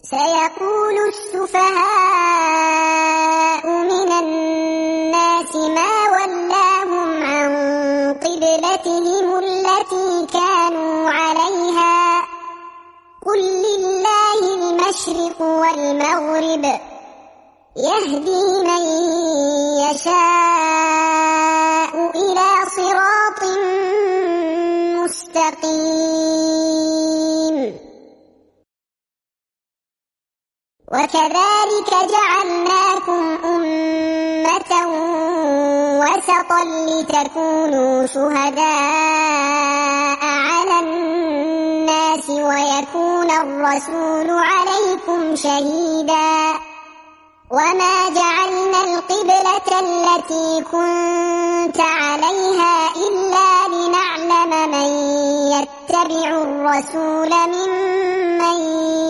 سيقول السفهاء من الناس ما ولاهم عن قبلتهم التي كانوا عليها قل لله المشرق والمغرب يهدي من يشاء إلى صراط مستقيم. وكذلك جعلناكم أمة وسطا لتكونوا شهداء على الناس ويكون الرسول عليكم شهيدا وما جعلنا القبلة التي كنت عليها إلا لنعلم من يتبع الرسول ممن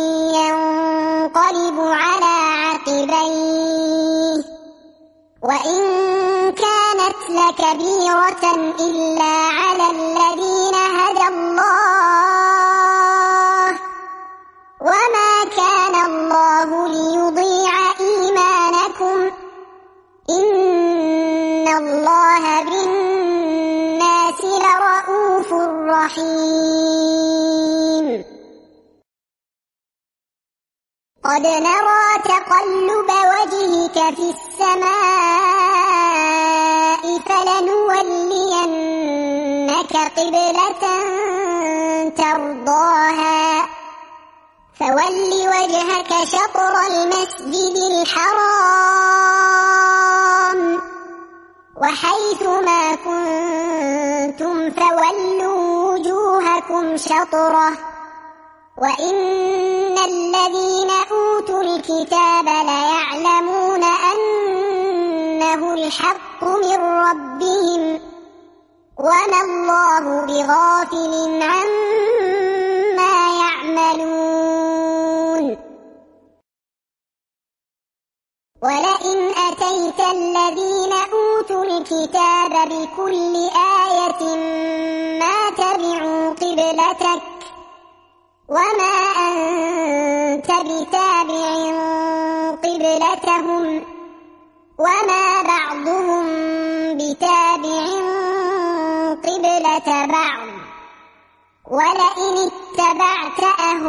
ينقلب على عقبيه وإن كانت لكبيرة إلا على الذين هدى الله وما كان الله ليضيع إيمانكم إن الله بالناس لرءوف رحيم. قد نرى تقلب وجهك في السماء فلنولينك قبلة ترضاها فول وجهك شطر المسجد الحرام وحيث ما كنتم فولوا وجوهكم شطره وإن الذين أوتوا الكتاب ليعلمون أنه الحق من ربهم وما الله بغافل عما يعملون. ولئن أتيت الذين أوتوا الكتاب بكل آية ما تبعوا قبلتك وما أنت بتابع قبلتهم وما بعضهم بتابع قبلة بعض ولئن اتبعت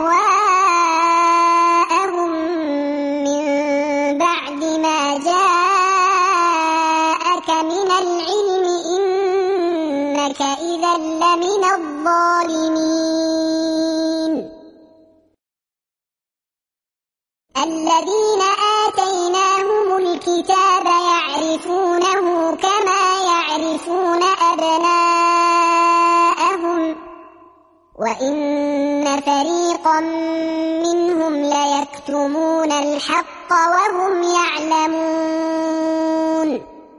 أهواءهم من بعد ما جاءك من العلم إنك إذا لمن الظالمين. الذين آتيناهم الكتاب يعرفونه كما يعرفون أبناءهم وإن فريقا منهم ليكتمون الحق وهم يعلمون.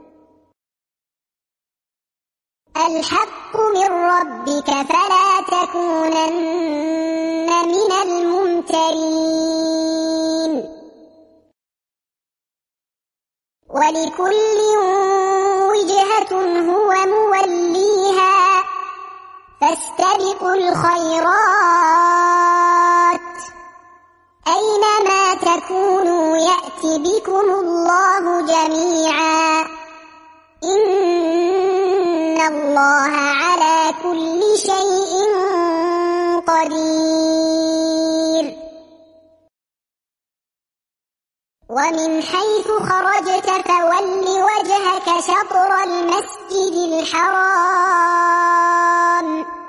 الحق من ربك فلا تكونن من الممترين. ولكل وجهة هو موليها فاستبقوا الخيرات أينما تكونوا يأت بكم الله جميعا إن الله على كل شيء قدير. ومن حيث خرجت فول وجهك شطر المسجد الحرام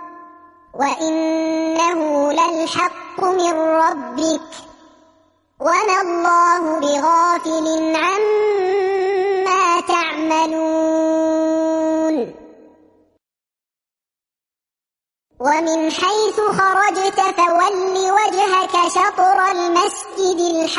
وإنه للحق من ربك وما الله بغافل عما تعملون. ومن حيث خرجت فول وجهك شطر المسجد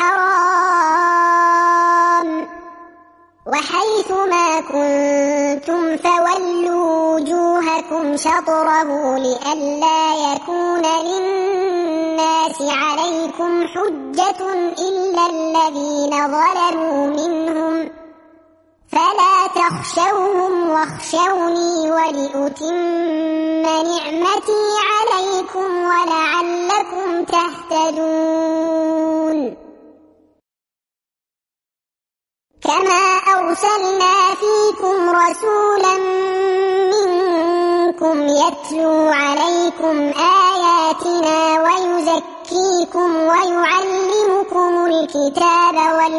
الحرام وحيث ما كنتم فولوا وجوهكم شطره لئلا يكون للناس عليكم حجة إلا الذين ظلموا منهم فلا تخشوهم واخشوني ولأتم نعمتي عليكم ولعلكم تهتدون. كما أرسلنا فيكم رسولا منكم يتلو عليكم آياتنا ويزكيكم ويعلمكم الكتاب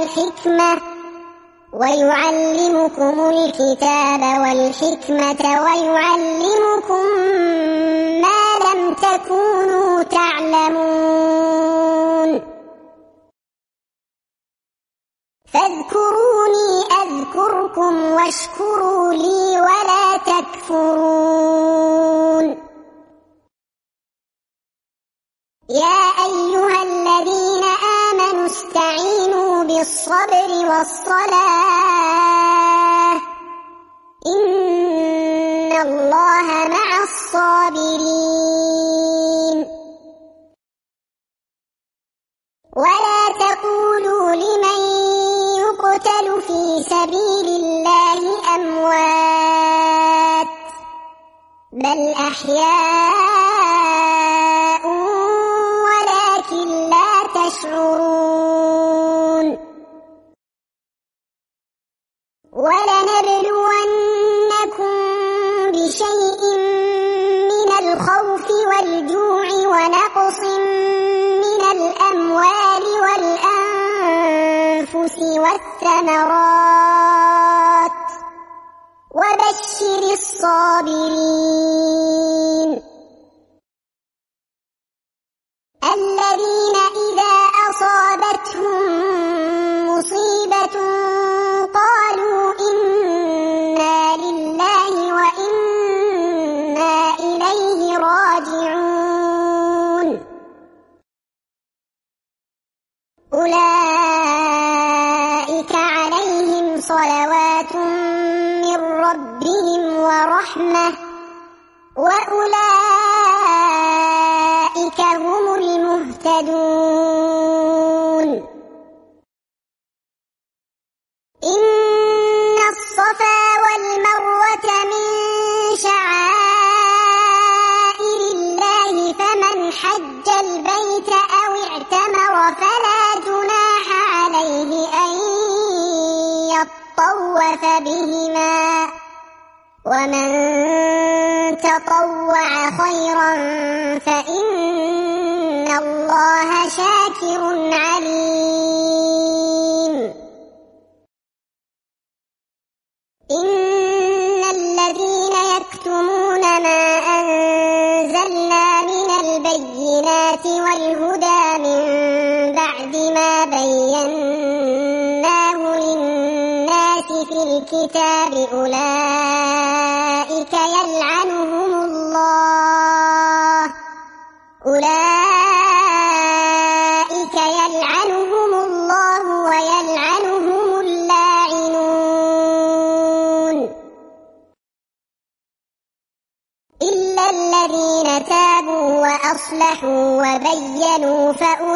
ويعلمكم ما لم تكونوا تعلمون فاذكروني أذكركم واشكروا لي ولا تكفرون يا أيها الذين آمنوا استعينوا بالصبر والصلاة إن الله مع الصابرين ولا تقولوا لمن يقتل في سبيل الله أموات بل أحياء ولكن لا تشعرون ولنبلونكم بشيء من الخوف والجوع ونقص من الأموال والأنفس والثمرات وبشر الصابرين الذين إذا أصابتهم مصيبة قالوا إنا لله وإنا إليه راجعون أولئك عليهم صلوات من ربهم ورحمة وأولئك هم المهتدون إن الصفا والمروة من شعائر الله فمن حج البيت أو اعتمر فلا جناح عليه أن يطوف بهما ومن تطوع خيرا فإن الله شاكر عليم إن الذين يكتمون ما أنزلنا من البينات والهدى من بعد ما بيناه للناس في الكتاب أولئك يلعنهم الله ويلعنهم اللاعنون إلا الذين تابوا وأصلحوا وبينوا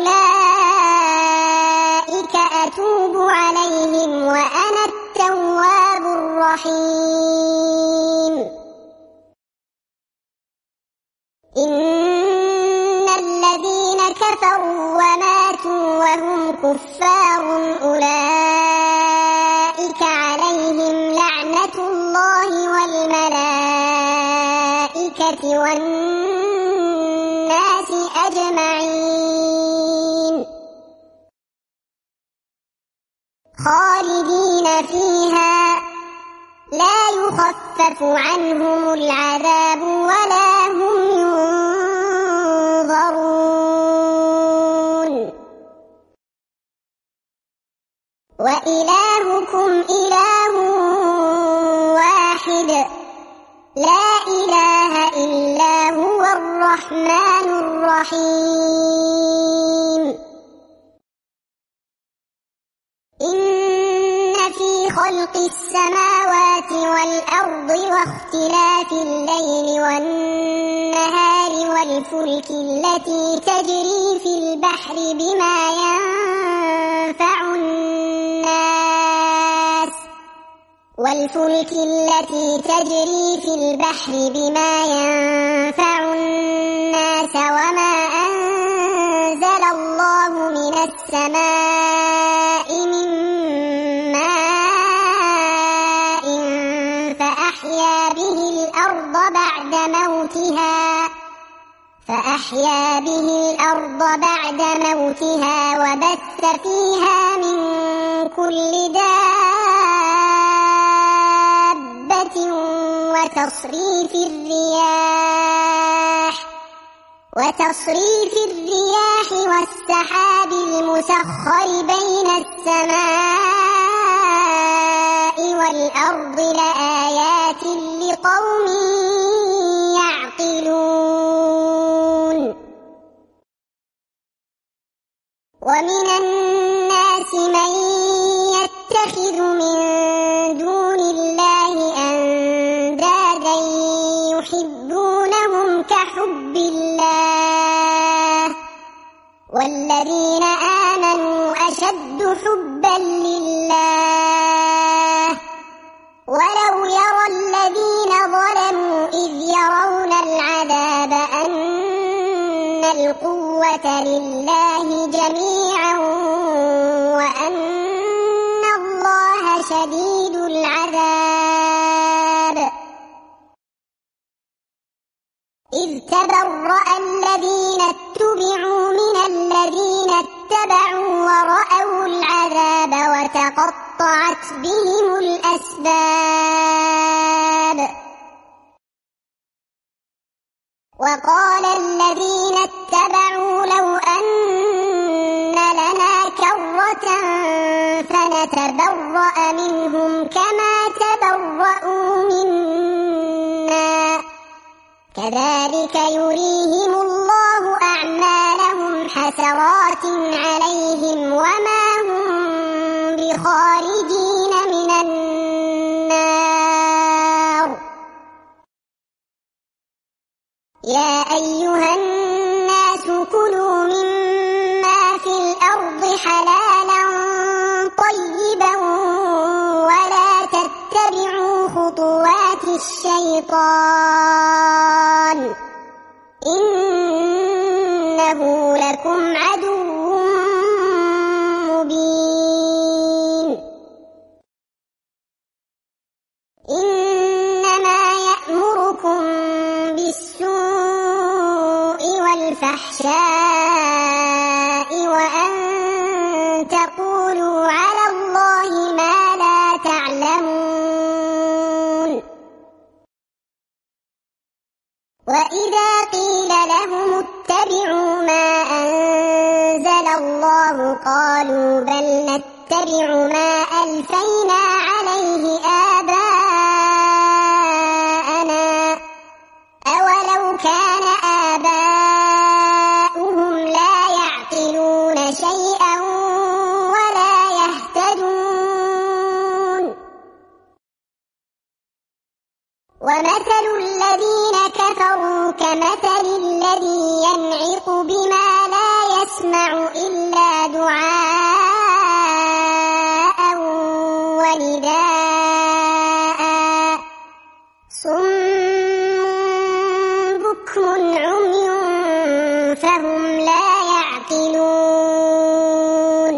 فأولئك أتوب عليهم وأنا التواب الرحيم إن الذين كفروا وماتوا وهم كفار أولئك عليهم لعنة الله والملائكة والناس أجمعين خالدين فيها لا يخفف عنهم العذاب ولا هم ينظرون وإلهكم إله واحد لا إله إلا هو الرحمن الرحيم إن في خلق السماوات والأرض واختلاف الليل والنهار والفلك التي تجري في البحر بما ينفع الناس وما أنزل الله من السماء من ماء فأحيا به الأرض بعد موتها وبث فيها من كل دابة وتصريف الرياح والسحاب المسخر بين السماء والأرض لآيات لقوم يعقلون. ومن الناس من يتخذ من دون الله أندادا يحبونهم كحب الله والذين آمنوا أشد حبا لله ولو يرى الذين ظلموا إذ يرون العذاب أن القوة لله جميعا وأن الله شديد العذاب. إذ تبرأ الذين اتبعوا من الذين اتبعوا ورأوا العذاب وتقطعت بهم الأسباب. وقال الذين اتبعوا لو أن لنا كرة فنتبرأ منهم كما تبرأوا منا كذلك يريهم الله أعمالهم حسرات عليهم وما هم بخارجين من النار. يا أيها الناس كلوا مما في الأرض حلالا طيبا ولا تتبعوا خطوات الشيطان إنه لكم عدو مبين. إنما يأمركم بالسوء والفحشاء وأن تقولوا على الله ما لا تعلمون. وإذا قيل لهم اتبعوا ما أنزل الله قالوا بل نتبع ما ألفينا عليه آباءنا أولو كان آباؤهم لا يعقلون شيئا ولا يهتدون. ومثل الذين كفروا كمثل الذي ينعق بما لا يسمع إلا دعاء ونداء صم بكم عمي فهم لا يعقلون.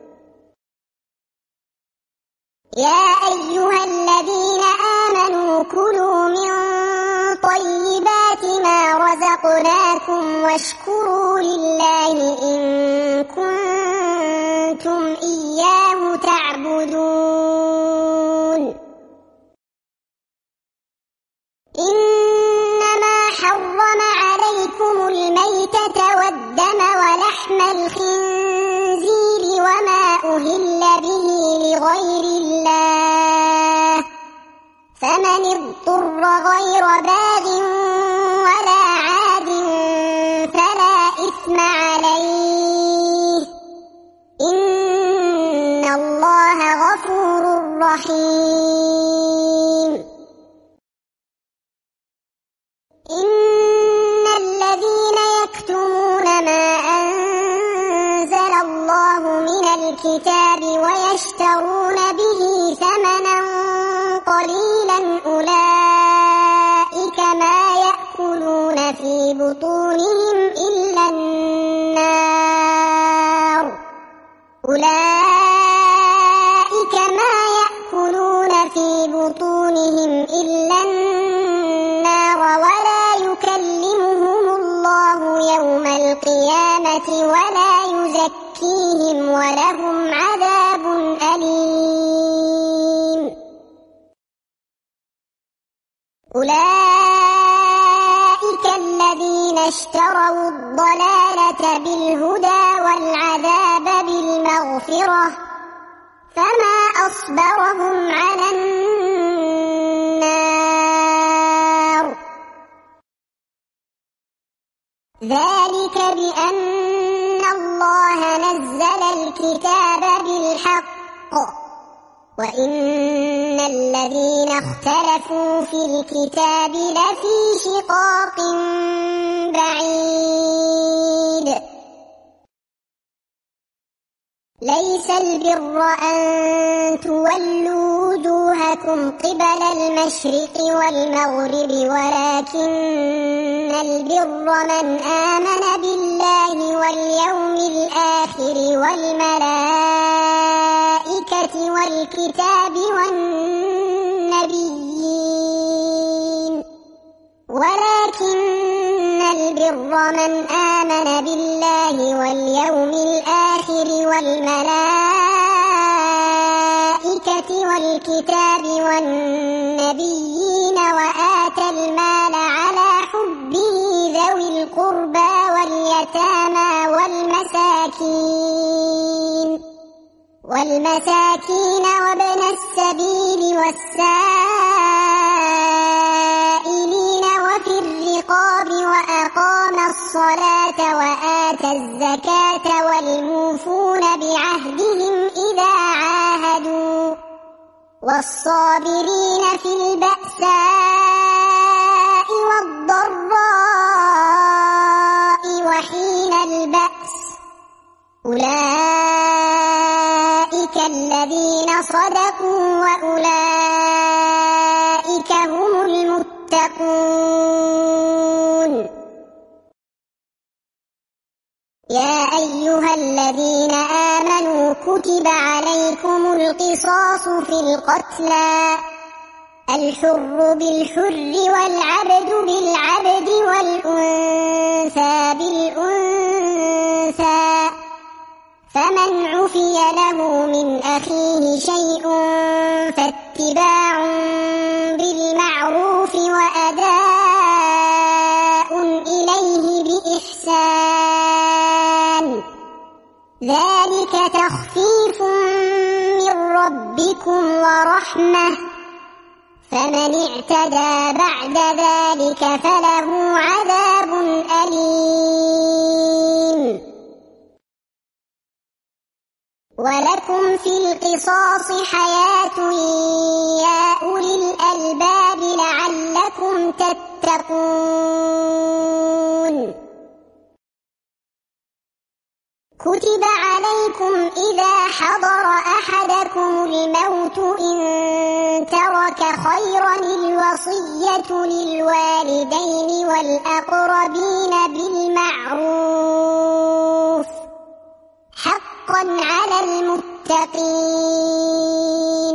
يا أيها الذين آمنوا كلوا من طيبات ما رزقناكم واشكروا لله إن كنتم إياه تعبدون. إنما حرم عليكم الميتة والدم ولحم الخنزير وما أهل به لغير الله فمن اضطر غير باغ ولا عاد فلا إثم عليه إن الله غفور رحيم. إن الذين يكتمون ما أنزل الله من الكتاب ويشترون به ثمنا قليلا أولئك ما يأكلون في بطونهم إلا النار أولئك ما يأكلون في بطونهم إلا النار ولا يكلمهم الله يوم يزكيهم ولهم عذاب أليم. أولئك الذين اشتروا الضلالة بالهدى والعذاب بالمغفرة فما أصبرهم على النار. ذلك بأن الله نزل الكتاب بالحق وإن الذين اختلفوا في الكتاب لفي شقاق بعيد. ليس البر أن تولوا وجوهكم قبل المشرق والمغرب ولكن البر من آمن بالله واليوم الآخر والملائكة والكتاب والنبيين ولكن البر من آمن بالله واليوم الآخر والملائكة والكتاب والنبيين وآتى المال على حبه ذوي القربى واليتامى والمساكين وابن السبيل والسائلين وفي الرقاب وأقام الصلاة وآتى الزكاة والموفون بعهدهم إذا عاهدوا والصابرين في البأساء والضراء وحين البأس أولئك الذين صدقوا وأولئك هم المتقون. يا أيها الذين آمنوا كتب عليكم القصاص في القتلى الحر بالحر والعبد بالعبد والأنثى بالأنثى فمن عفي له من أخيه شيء فاتباع بالمعروف وأداء إليه بإحسان ذلك تخفيف من ربكم ورحمة فمن اعتدى بعد ذلك فله عذاب أليم. ولكم في القصاص حياة يا أولي الألباب لعلكم تتقون. كتب عليكم إذا حضر أحدكم الموت إن ترك خيرا الوصية للوالدين والأقربين بالمعروف حقا على المتقين.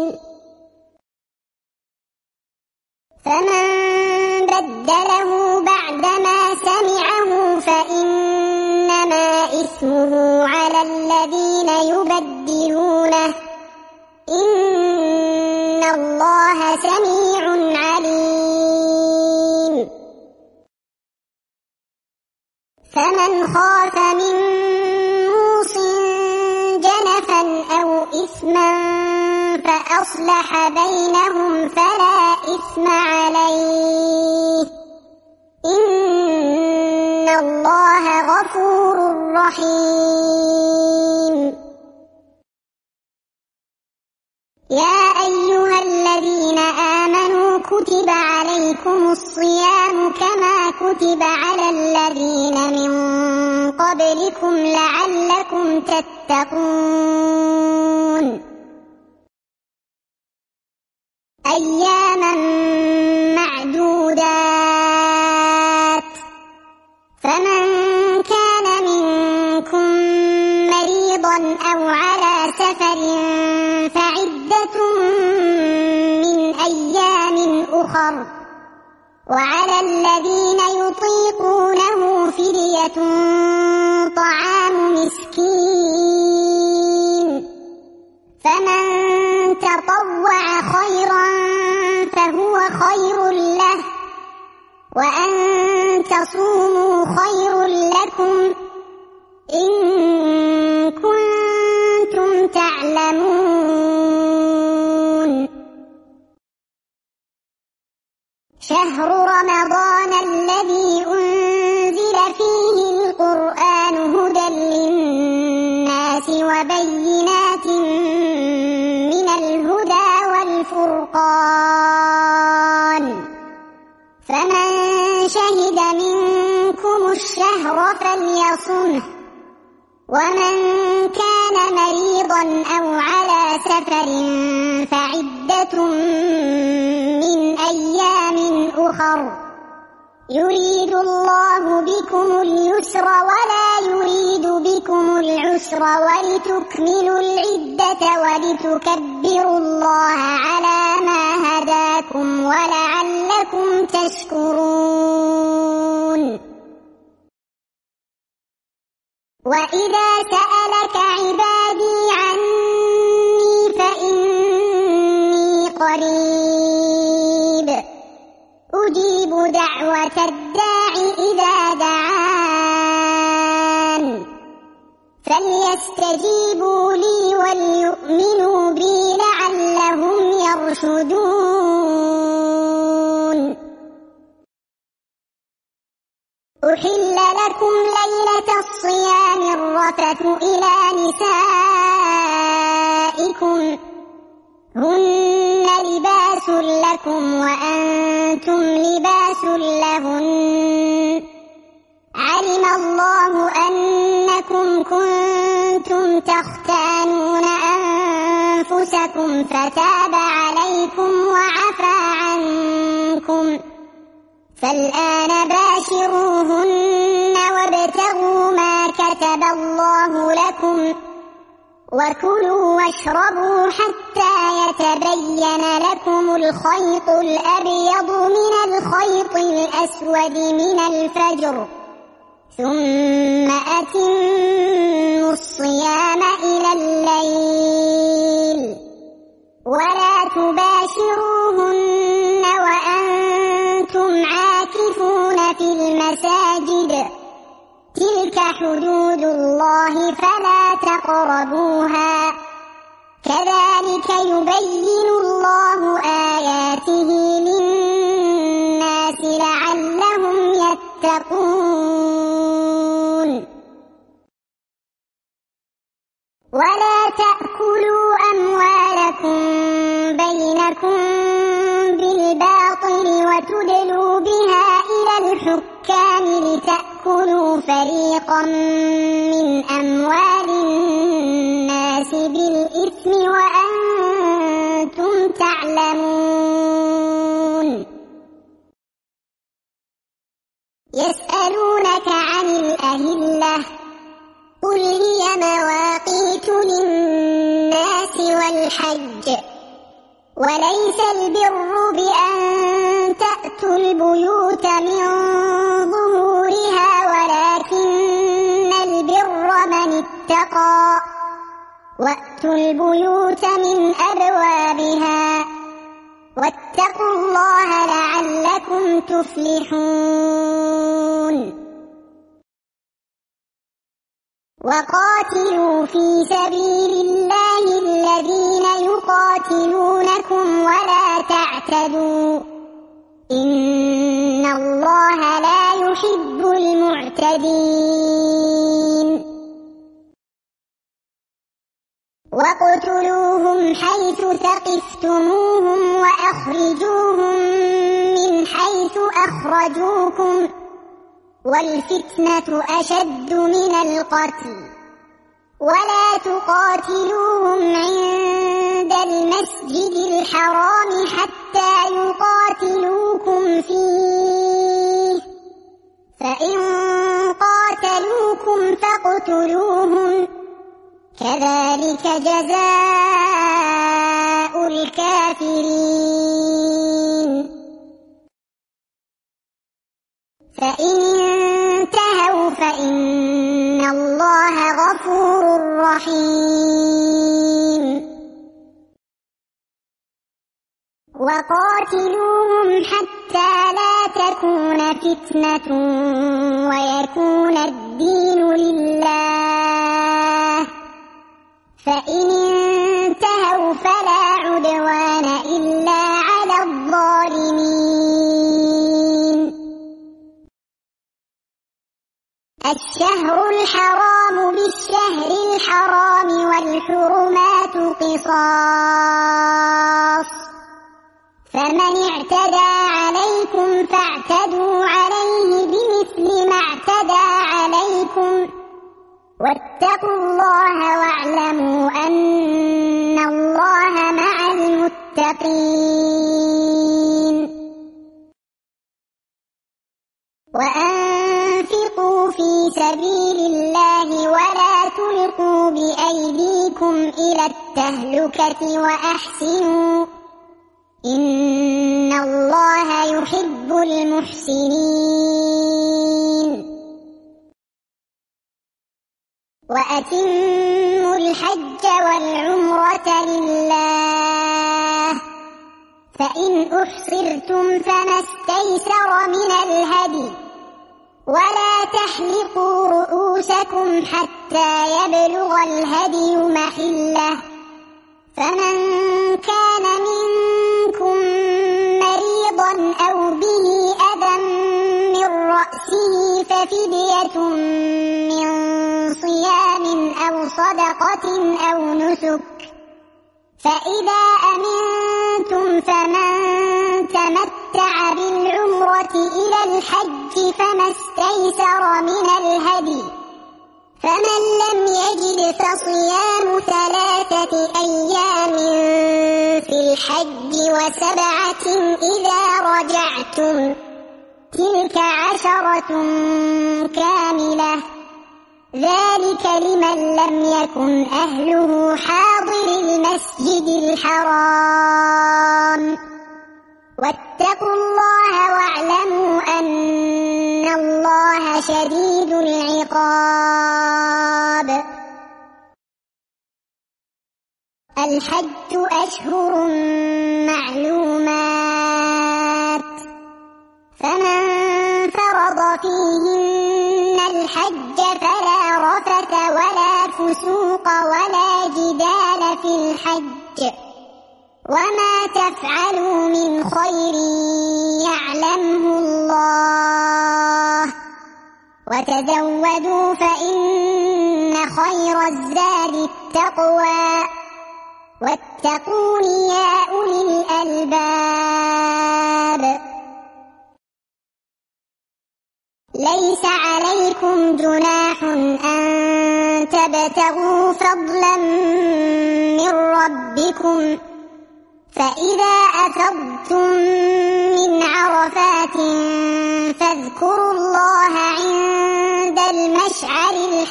فمن بدله بعدما سمعه فإنما إثمه على الذين يبدلونه إن الله سميع عليم. فمن خاف من موص جنفا أو إثما فأصلح بينهم فلا إثم عليه إن الله غفور رحيم. يا أيها الذين آمنوا كتب عليكم الصيام كما كتب على الذين من قبلكم لعلكم تتقون. أياما معدودات فمن كان منكم مريضا أو على سفر فعدة من أيام أخر وعلى الذين يطيقونه فدية طعام مسكين وأن تصوموا خير لكم إن كنتم تعلمون. شهر رمضان الذي أنزل فيه القرآن هدى للناس وبينات من الهدى والفرقان، فمن شهد منكم الشهر فليصمه، ومن كان مريضا أو على سفر فعدة من أيام أخر، يريد الله بكم اليسر ولا يريد بكم العسر ولتكملوا العدة ولتكبروا الله على ما هداكم ولعلكم تشكرون. وإذا سألك عبادي عني فإني قريب أجيب دعوة الداع إذا دعان، فليستجيبوا لي وليؤمنوا بي لعلهم يرشدون. أحل لكم ليلة الصيام الرفث إلى نسائكم هن لباس لكم وأنتم لباس لهن، علم الله أنكم كنتم تختانون أنفسكم فتاب عليكم وعفى عنكم، فالآن باشروهن وابتغوا ما كتب الله لكم، وكلوا واشربوا حتى يتبين لكم الخيط الأبيض من الخيط الأسود من الفجر، ثم أتموا الصيام إلى الليل، ولا تباشروهن وأنتم عاكفون في المساجد، تلك حدود الله فلا تقربوها، كذلك يبين الله آياته للناس لعلهم يتقون. ولا تأكلوا أموالكم بينكم بالباطل وتدلوا بها إلى الحكام لتأكلوا فريقا من أموال الناس بالإثم وأنتم تعلمون. يسألونك عن الأهلة قل هي مواقيت للناس والحج، وليس البر بأن تأتوا البيوت من ظهورها ولكن البر من اتقى، وأتوا البيوت من أبوابها واتقوا الله لعلكم تفلحون. وقاتلوا في سبيل الله الذين يقاتلونكم ولا تعتدوا إن الله لا يحب المعتدين. واقتلوهم حيث ثقفتموهم وأخرجوهم من حيث أخرجوكم والفتنة أشد من القتل، ولا تقاتلوهم عند المسجد الحرام حتى يقاتلوكم فيه، فإن قاتلوكم فاقتلوهم، كذلك جزاء الكافرين. فإن انتهوا فإن الله غفور رحيم. وقاتلوهم حتى لا تكون فتنة ويكون الدين لله، فإن انتهوا فلا عدوان إلا على الظالمين. الشهر الحرام بالشهر الحرام والحرمات قصاص، فمن اعتدى عليكم فاعتدوا عليه بمثل ما اعتدى عليكم، واتقوا الله واعلموا أن الله مع المتقين. وأنفقوا في سبيل الله ولا تلقوا بأيديكم إلى التهلكة وأحسنوا إن الله يحب المحسنين. وأتموا الحج والعمرة لله، فإن أحصرتم فما استيسر من الهدي، ولا تحلقوا رؤوسكم حتى يبلغ الهدي محله، فمن كان منكم مريضا أو به أذى من رأسه ففدية من صيام أو صدقة أو نسك، فإذا أمنتم فمن تمتع بالعمرة إلى الحج فما استيسر من الهدي، فمن لم يجد فصيام 3 أيام في الحج و7 إذا رجعتم، تلك 10 كاملة، ذلك لمن لم يكن أهله حاضر المسجد الحرام. واتقوا الله واعلموا أن الله شديد العقاب. الحج أشهر معلومات، فمن فرض فيهن الحج فلا رفث ولا فسوق ولا جدال في الحج، وما تفعلوا من خير يعلمه الله، وتزودوا فإن خير الزاد التقوى، واتقون يا أولي الألباب. ليس عليكم جناح أن تبتغوا فضلا من ربكم، فإذا أفضتم من عرفات فاذكروا الله عند المشعر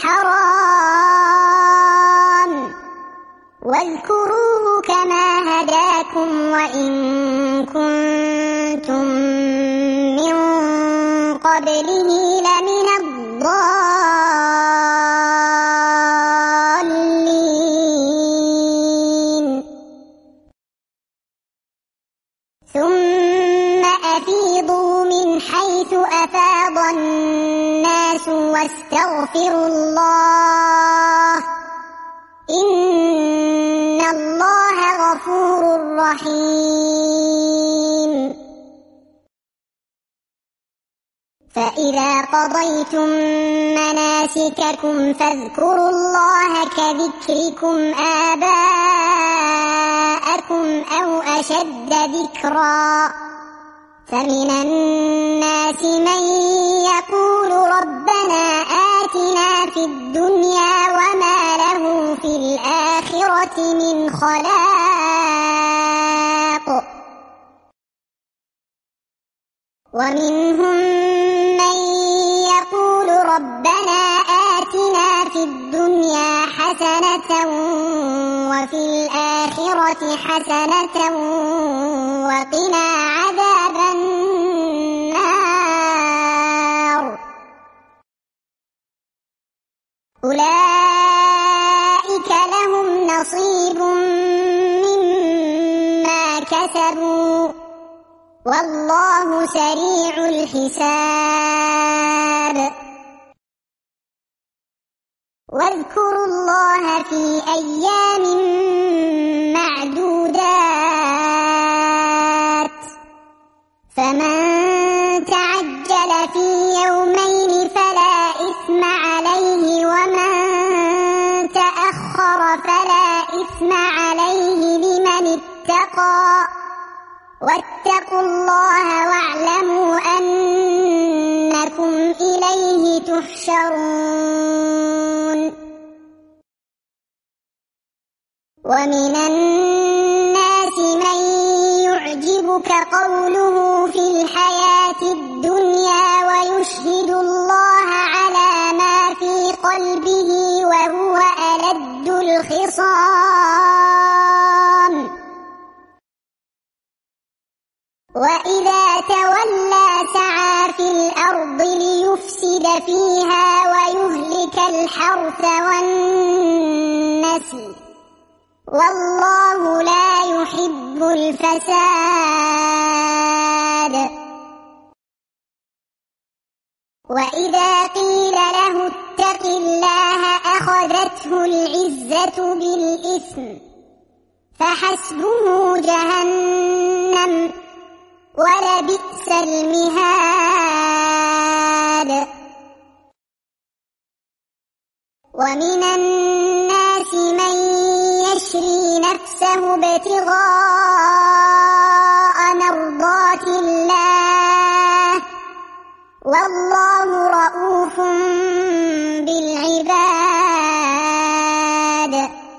الحرام، واذكروه كما هداكم وإن كنتم من قبله لمن الضالين. ثم أفيضوا من حيث أفاض الناس واستغفروا الله إن الله غفور رحيم. فإذا قضيتم مناسككم فاذكروا الله كذكركم آباءكم أو أشد ذكرا، فمن الناس من يقول ربنا آتنا في الدنيا وما له في الآخرة من خلاق، ومنهم من يقول ربنا آتنا في الدنيا حسنة وفي الآخرة حسنة وقنا عذاب النار. أولئك لهم نصيب مما كسبوا والله سريع الحساب واذكروا الله في أيام معدودات فمن تعجل في يومين فلا إثم عليه ومن تأخر فلا إثم عليه لمن اتقى واتقوا الله واعلموا أنكم إليه تحشرون ومن الناس من يعجبك قوله في الحياة الدنيا ويشهد الله على ما في قلبه وهو ألد الخصام وإذا تولى سعى في الأرض ليفسد فيها ويهلك الحرث والنسل والله لا يحب الفساد وإذا قيل له اتق الله أخذته العزة بالإثم فحسبه جهنم ولبئس المهاد ومن الناس من يشري نفسه ابتغاء مرضات الله والله رؤوف بالعباد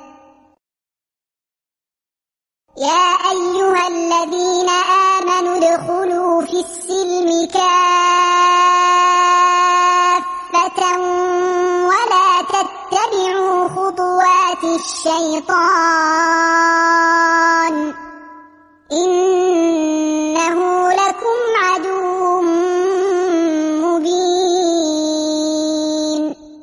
يا أيها الذين آمنوا ادخلوا في السلم كافة ولا تتبعوا خطوات الشيطان إنه لكم عدو مبين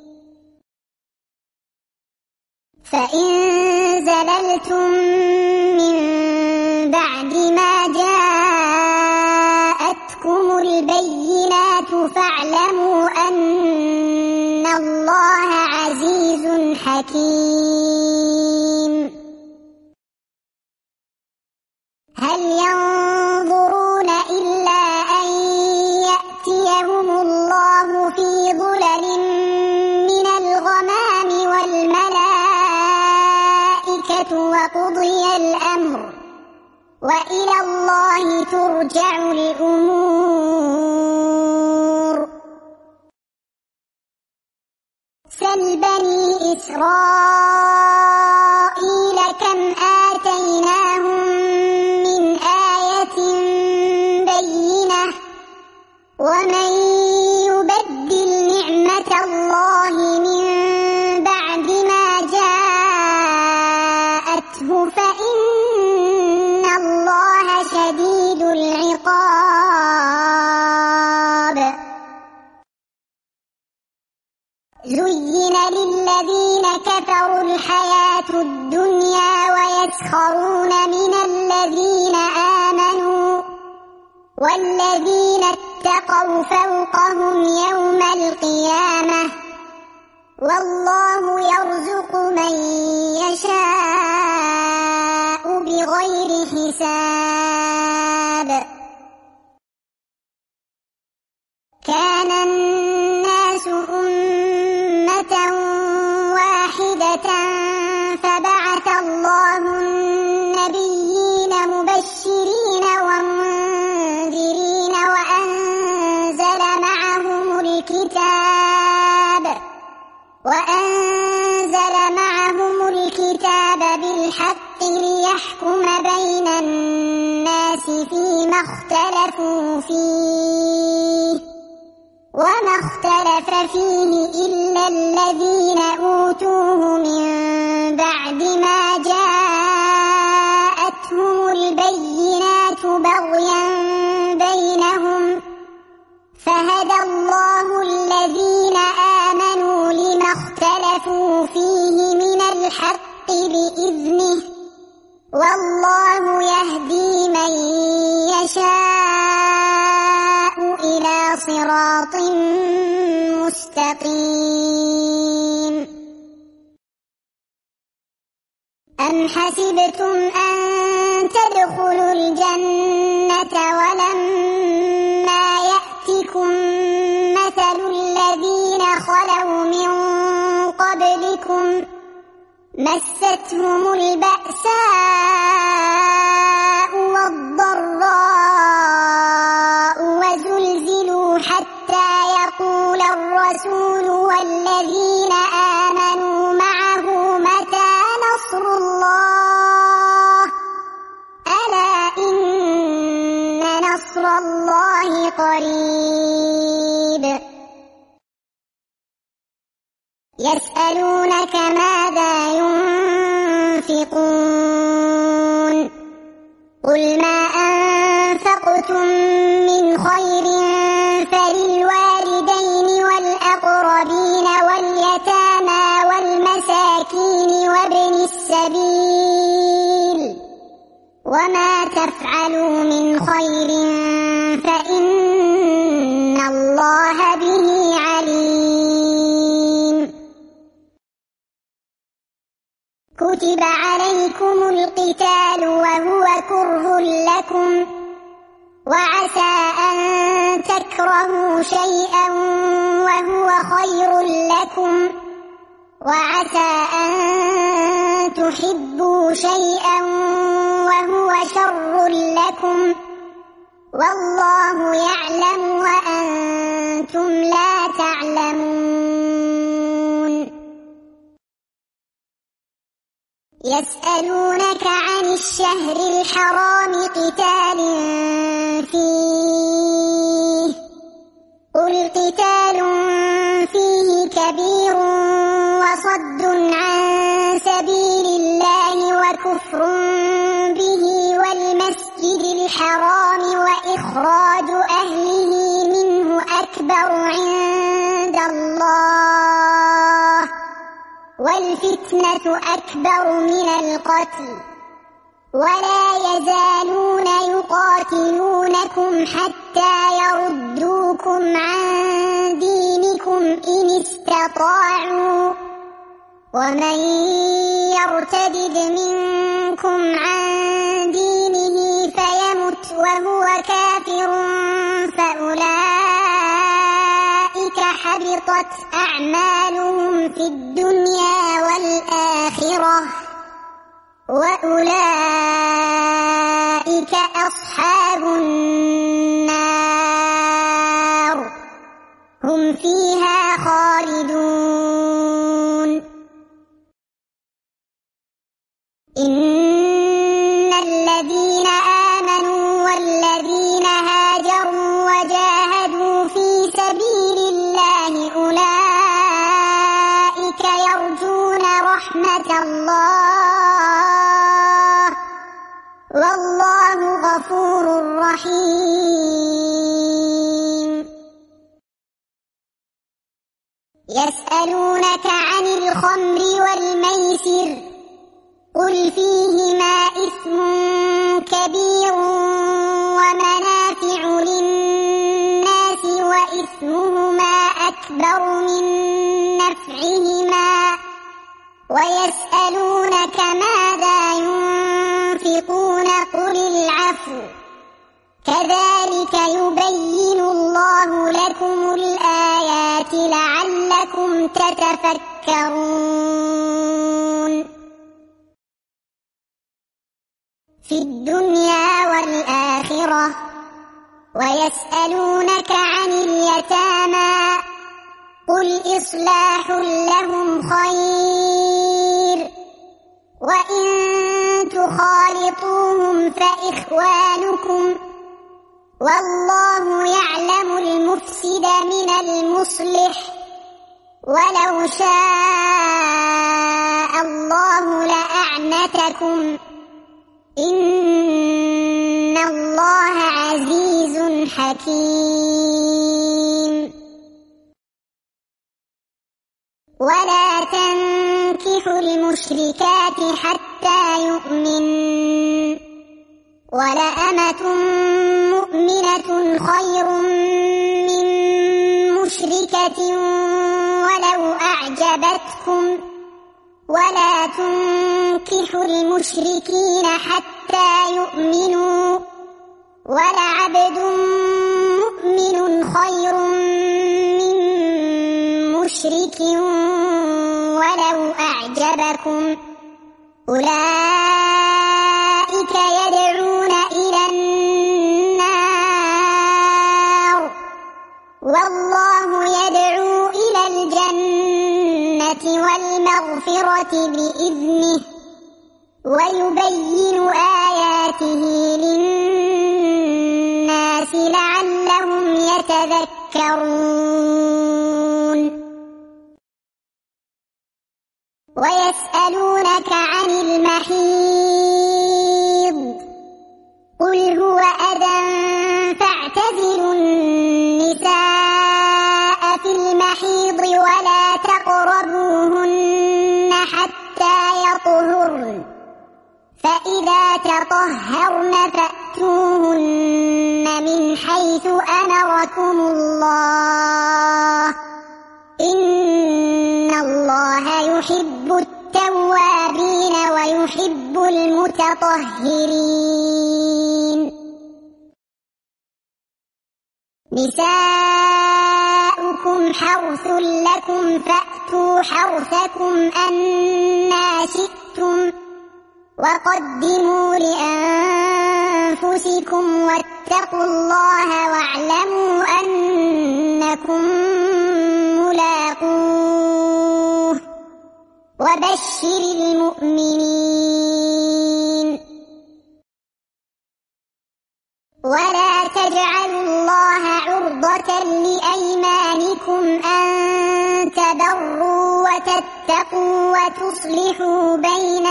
فإن زللتم من بعد ما جاءتكم البينات فاعلموا أن الله عزيز حكيم هل ينظرون إلا أن يأتيهم الله في ظلل من الغمام والملائكة وقضي الأمر وإلى الله ترجع الأمور سل بني إسرائيل كم آتيناهم من آية بينة ومن يبدل نعمة الله من بعد ما جاءته فإن الله شديد العقاب زين للذين كفروا الحياة الدنيا ويسخرون من الذين آمنوا والذين اتقوا فوقهم يوم القيامة والله يرزق من يشاء بغير حساب كان الناس أمة واحدة فبعث الله النبيين مبشرين ومنذرين وأنزل معهم الكتاب بالحق ليحكم بين الناس فيما اختلفوا فيه وما اختلف فيه إلا الذين أوتوه من بعد ما جاءتهم البينات بغيا بينهم فهدى الله الذين آمنوا لما اختلفوا فيه من الحق بإذنه والله يهدي نشاء إلى صراط مستقيم أم حسبتم أن تدخلوا الجنة ولما يأتكم مثل الذين خلوا من قبلكم مستهم البأساء والضراء وزلزلوا حتى يقول الرسول والذين آمنوا معه متى نصر الله ألا إن نصر الله قريب يسألونك ماذا ينفقون قل ما أنفقتم من خير فللوالدين والأقربين واليتامى والمساكين وابن السبيل وما تفعلوا من خير فإن الله به عليم كتب عليكم القتال وهو كره لكم وعسى أن تكرهوا شيئا وهو خير لكم وعسى أن تحبوا شيئا وهو شر لكم والله يعلم وأنتم لا تعلمون يسألونك عن الشهر الحرام قتال فيه قل قتال فيه كبير وصد عن سبيل الله وكفر به والمسجد الحرام وإخراج أهله منه أكبر عند الله والفتنة أكبر من القتل ولا يزالون يقاتلونكم حتى يردوكم عن دينكم إن استطاعوا ومن يرتد منكم عن دينه فيمت وهو كافر فأولئك حبطت أعمالهم في الدنيا والآخرة وأولئك أصحاب النار هم فيها خالدون إن الذين آمنوا والذين هاجروا وجاهدوا في سبيل الله أولئك يرجون رحمة الله والله غفور رحيم يسألونك عن الخمر والميسر قل فيهما إثم كبير ومنافع للناس وإثمهما أكبر من نفعهما ويسألونك ماذا ينفقون قل العفو كذلك يبين الله لكم الآيات لعلكم تتفكرون في الدنيا والآخرة ويسألونك عن اليتامى قل إصلاح لهم خير وإن تخالطوهم فإخوانكم والله يعلم المفسد من المصلح ولو شاء الله لأعنتكم إن الله عزيز حكيم ولا تنكحوا المشركات حتى يؤمنوا ولأمة مؤمنة خير من مشركة ولو أعجبتكم ولا تنكحوا المشركين حتى يؤمنوا ولعبد مؤمن خير من مشرك ولو أعجبكم أولئك يدعون إلى النار والله يدعو إلى الجنة والمغفرة بإذنه ويبين آياته للناس لعلهم يتذكرون ويسألونك عن المحيض قل هو أذى فاعتزلوا النساء في المحيض ولا تقربوهن حتى يطهرن فإذا تطهرن فأتوهن من حيث أمركم الله إن الله يحب التوابين ويحب المتطهرين نساؤكم حرث لكم فأتوا حرثكم أنى شئتم وقدموا لأنفسكم واتقوا الله واعلموا أنكم ملاقوه وبشر المؤمنين ولا تجعلوا الله عرضة لأيمانكم أن تبروا وتتقوا وتصلحوا بين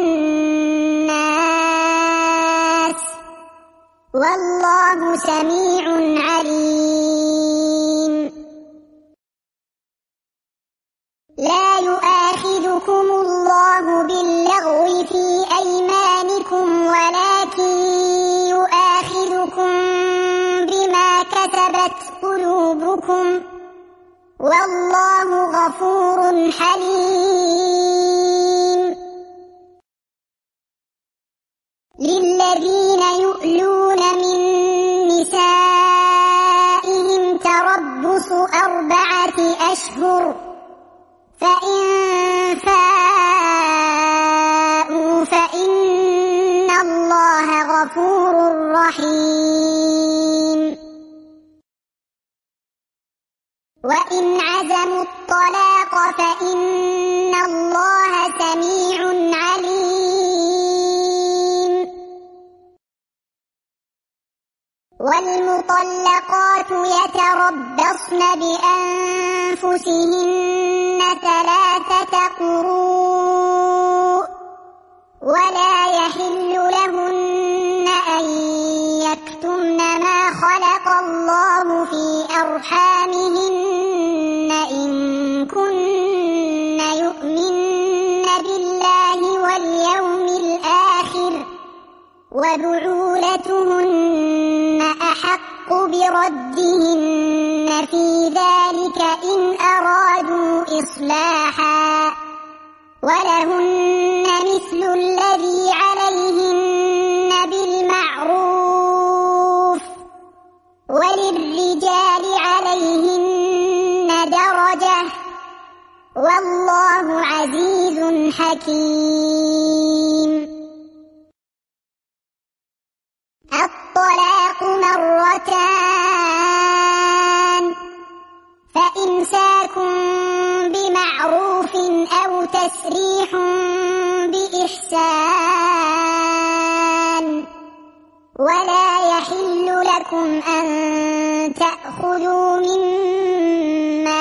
الناس والله سميع عليم لا يؤاخذكم الله باللغو في أيمانكم ولكن يؤاخذكم بما كسبت قلوبكم والله غفور حليم للذين يؤلون من نسائهم تربص 4 أشهر فإن فاءوا فإن الله غفور رحيم وإن عزموا الطلاق فإن الله سميع عليم والمطلقات يتربصن بأنفسهن 3 قروء ولا يحل لهن أن يكتمن ما خلق الله في أرحامهن إن كن يؤمن بالله واليوم الآخر وبعولتهن أحق بردهن في ذلك إن أرادوا إصلاحا ولهن مثل الذي عليهن بالمعروف وللرجال عليهن درجة والله عزيز حكيم الطلاق 2 فإمساك بمعروف أو تسريح بإحسان ولا يحل لكم أن تأخذوا مما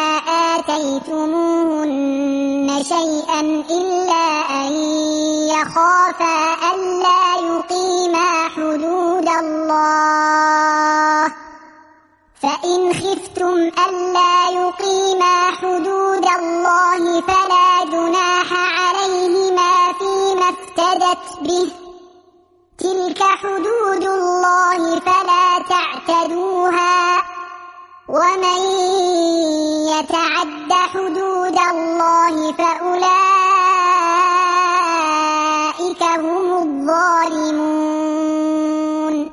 آتيتموهن شيئا إلا أن يخافا ألا يقيما حدود الله فإن خفتم ألا يقيما حدود الله فلا جناح عليهما فيما افتدت به تلك تلك حدود الله فلا تعتدوها ومن يتعد حدود الله فأولئك هم الظالمون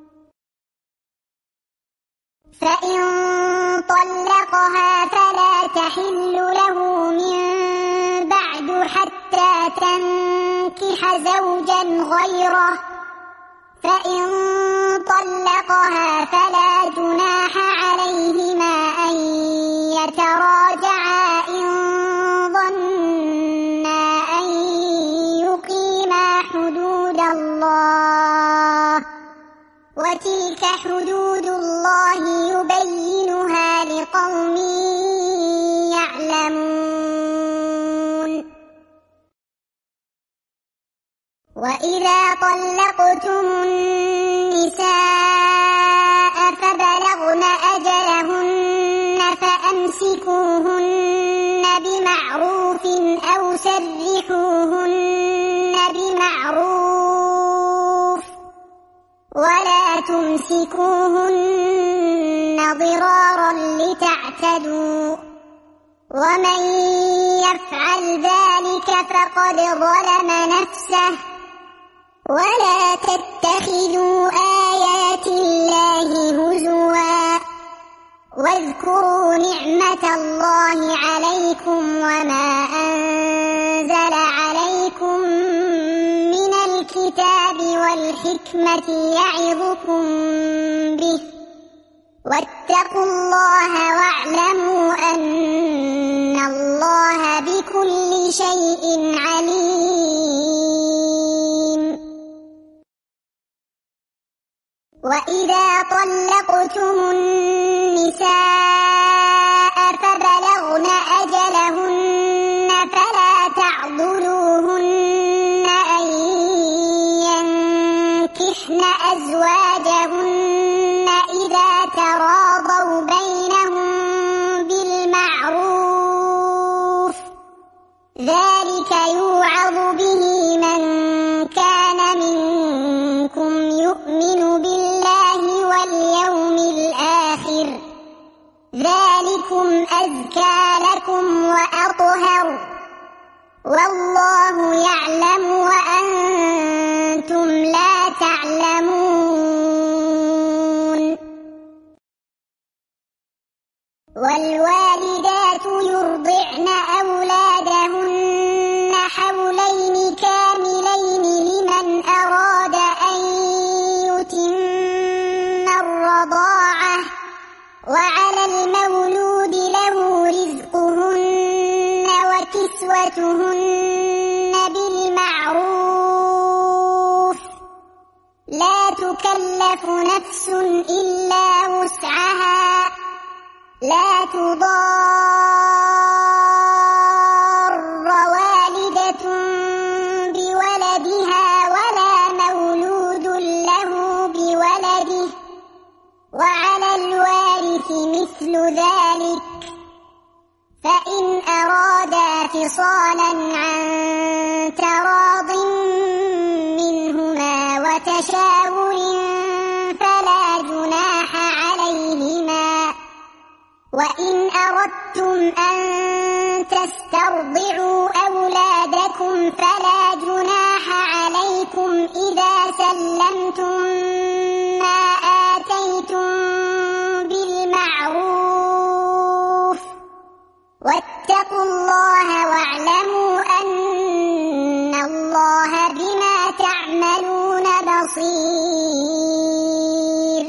فإن طلقها فلا تحل له من بعد حتى تنكح زوجا غيره فإن طلقها فلا جناح عليهما أن يتراجعا إن ظنا أن يقيما حدود الله وتلك حدود الله يبينها لقوم يعلمون وإذا طلقتم النساء فبلغن أجلهن فأمسكوهن بمعروف أو سرحوهن بمعروف ولا تمسكوهن ضرارا لتعتدوا ومن يفعل ذلك فقد ظلم نفسه ولا تتخذوا آيات الله هزوا واذكروا نعمة الله عليكم وما أنزل عليكم من الكتاب والحكمة يعظكم به واتقوا الله واعلموا أن الله بكل شيء عليم وإذا طلقتم النساء فبلغن أجلهن فلا تعضلوهن أن ينكحن أزواجهن إذا تراضوا بينهم بالمعروف ذلك يوعظ به من كان منكم يؤمن بالله واليوم الآخر ذلكم أزكى لكم وأطهر والله يعلم وأنتم لا تعلمون والوالدات يرضعن أولادهن حولين كاملين لمن أراد أن يتم الرضاعة وعلى المولود له رزقهن وكسوتهن بالمعروف لا تكلف نفس إلا وسعها لا تضار والدة بولدها ولا مولود له بولده وعلى الوارث مثل ذلك فإن أرادا فصالا عن تراض منهما وتشاور فلا جناح عليهما وإن أردتم أن تسترضعوا أولادكم فلا جناح عليكم إذا سلمتم ما آتيتم بالمعروف واتقوا الله واعلموا أن الله بما تعملون بصير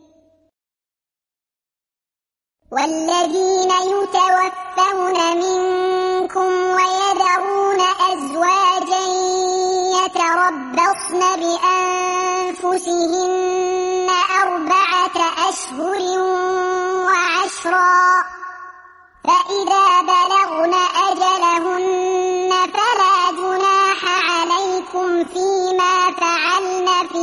والذين يتوفون منكم ويذرون أزواجا يتربصن بأنفسهن 4 أشهر وعشرا فإذا بلغن أجلهن فلا جناح عليكم فيما فعلن في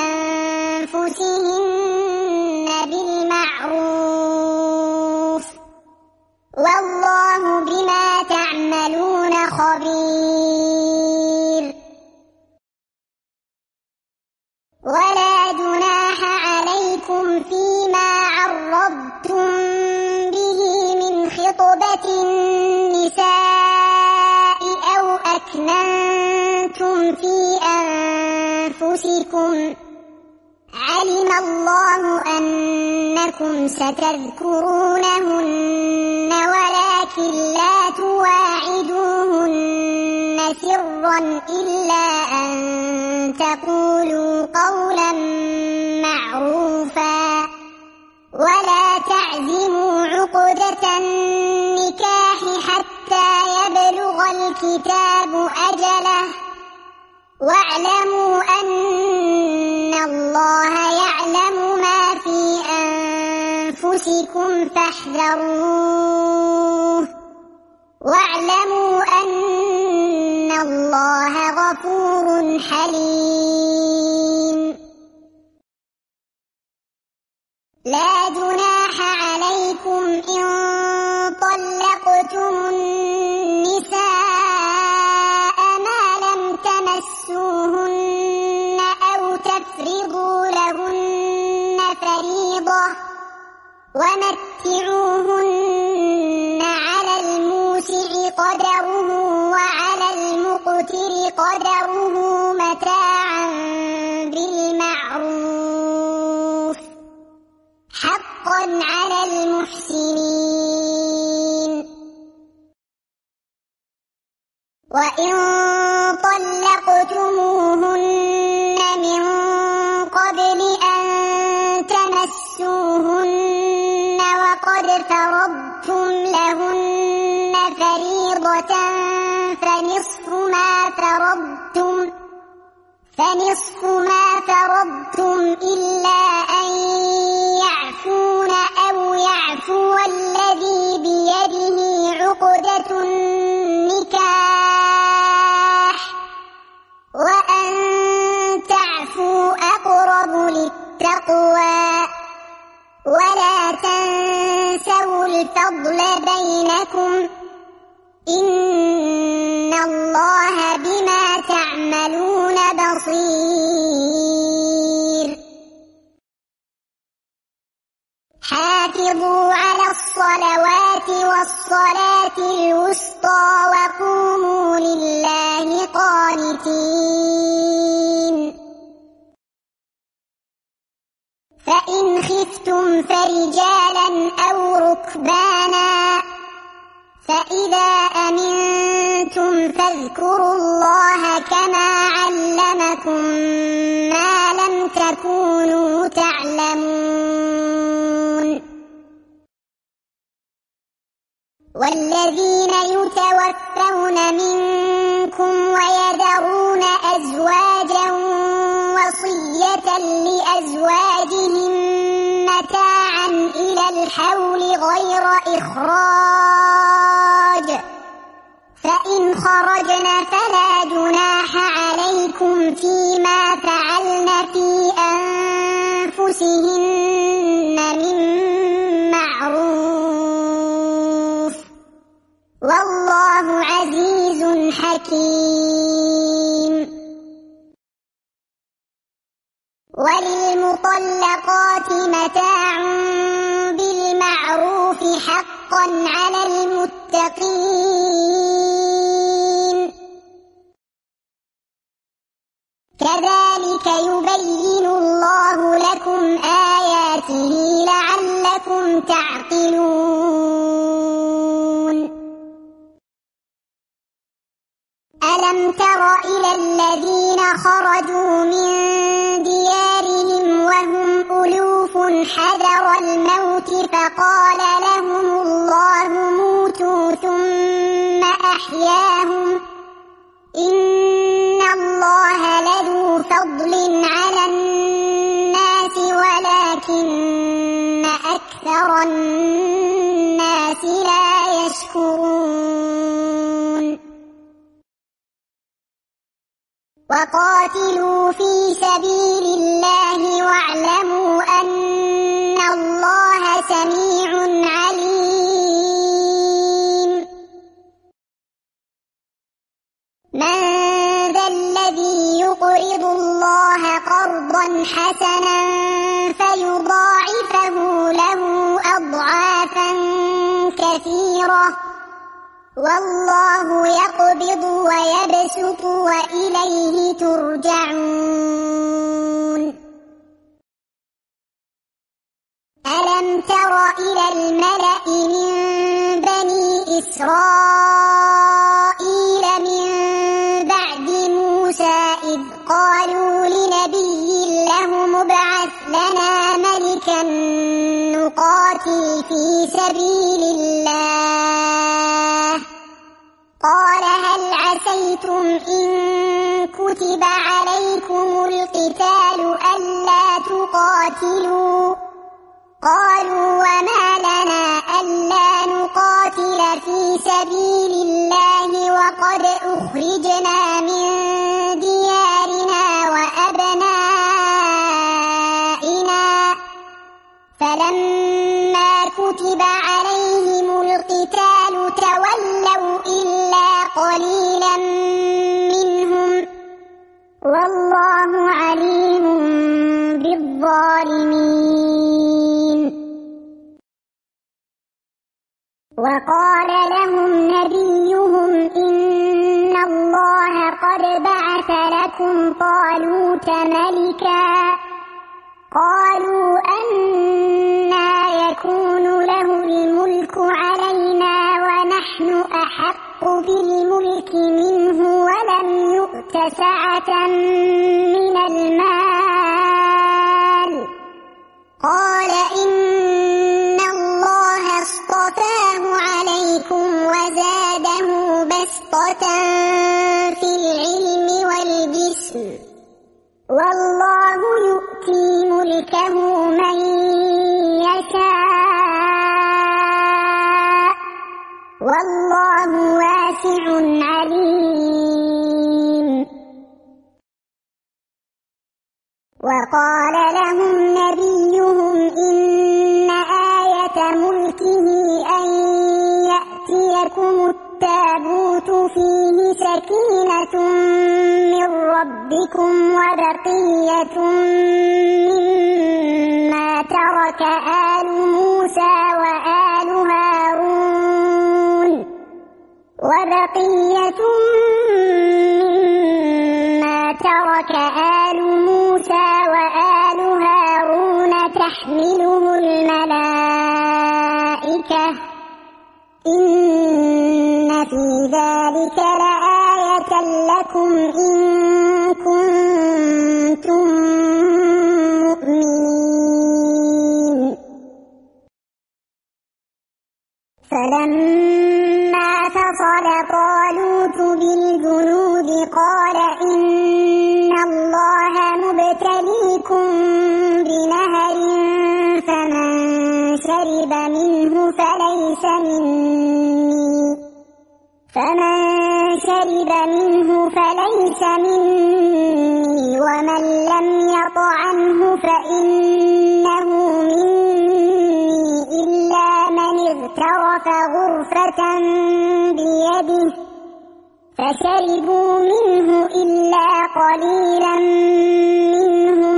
أنفسهن بالمعروف والله بما تعملون خبير في أنفسكم علم الله أنكم ستذكرونهن ولكن لا تواعدوهن سرا إلا أن تقولوا قولا معروفا ولا تعزموا عقدة النكاح حتى يبلغ الكتاب أجله واعلموا أن الله يعلم ما في أنفسكم فاحذروه واعلموا أن الله غفور حليم. لا جناح عليكم إن طلقتم النساء ما لم تمسوهن أو تفرضوا لهن فريضة ومتعوهن على الموسع قدره وعلى المقتر قدره متاعا بالمعروف حقا على المحسنين. وإن طلقتموهن من قبل أن تمسوهن وقد فرضتم لهن فريضة فنصف ما فرضتم إلا أن يعفون أو يعفو الذي بيده عقدة النكاح وأن تعفوا أقرب للتقوى ولا تنسوا الفضل بينكم إن الله بما تعملون بصير. حافظوا على الصلوات والصلاة الوسطى وقوموا لله قانتين. فإن خفتم فرجالا أو ركبانا فإذا أمنتم فاذكروا الله كما علمكم ما لم تكونوا تعلمون. والذين يتوفون منكم ويذرون أزواجا وصية لأزواجهم متاعا إلى الحول غير إخراج فإن خرجن فلا جناح عليكم فيما فعلن في أنفسهن من معروف والله عزيز حكيم. وللمطلقات متاع بالمعروف حقا على المتقين. كذلك يبين الله لكم آياته لعلكم تعقلون. ألم تر إلى الذين خرجوا من ديارهم وهم ألوف حذر الموت فقال لهم الله موتوا ثم أحياهم إن الله لذو فضل على الناس ولكن أكثر الناس لا يشكرون. وقاتلوا في سبيل الله واعلموا أن الله سميع عليم. من ذا الذي يقرض الله قرضا حسنا فيضاعفه له أضعافا كثيرة والله يقبض ويبسط وإليه ترجعون ألم تر إلى الملأ من بني إسرائيل من بعد موسى إذ قالوا لنبي له ابعث لنا ملكا نقاتل في سبيل الله قال هل عسيتم إن كتب عليكم القتال ألا تقاتلوا قالوا وما لنا ألا نقاتل في سبيل الله وقد أخرجنا من ديارنا وأبنائنا فلما كتب عليهم القتال تولوا إلا قليلا منهم والله عليم بالظالمين وقال لهم نبيهم إن الله قد بعث لكم طالوت ملكا قالوا أنى يكون له الملك علينا ونحن أحق بالملك منه ولم يؤت سعة من المال قال إن الله اصطفاه عليكم وزاده بسطة في العلم والجسم والله يؤتي ملكه من يشاء والله واسع عليم وقال لهم نبيهم إن آية ملكه أن يأتيكم التابوت فيه سكينة من ربكم وبقية مما ترك آل موسى وآل هارون تحمله الملائكة إن في ذلك لآية لكم إن كنتم مؤمنين فلما فصل طالوت بالجنود قال إن الله مبتليكم بنهر فمن شرب منه فليس مني ومن لم يطعمه فإنه مني إلا من اغترف غرفة بيده فشربوا منه إلا قليلا منهم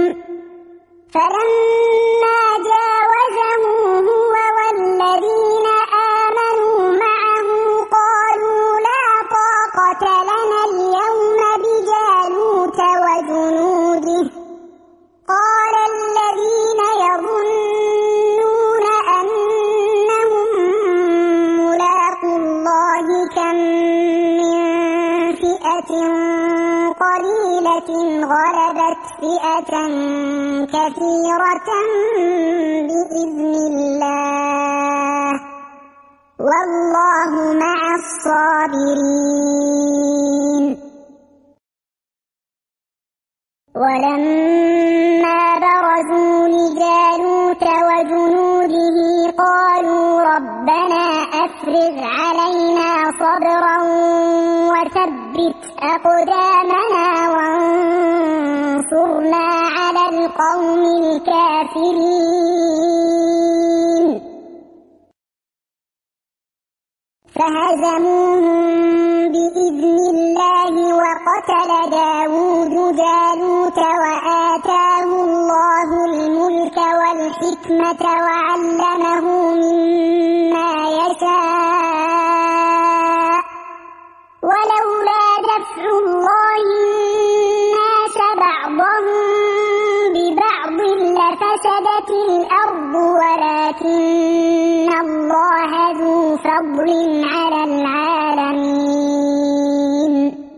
فلما جاوزه هو والذين آمنوا معه قالوا لا طاقة لنا اليوم بجالوت وجنوده قال الذين يظنون أنهم ملاقو الله كم من فئة قليلة غلبت فئة كثيرة بإذن الله والله مع الصابرين ولما برزوا لجالوت وجنوده قالوا ربنا أفرغ علينا صبرا وثبت أقدامنا وانصرنا على القوم الكافرين فهزموهم بإذن الله وقتل داود جالوت وآتاه الله الملك والحكمة وعلمه مما يشاء وزينت الأرض ولكن الله ذو فضل على العالمين.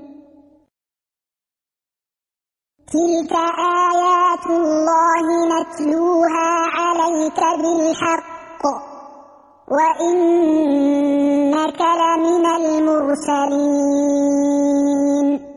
تلك آيات الله نتلوها عليك بالحق وإنك لمن المرسلين.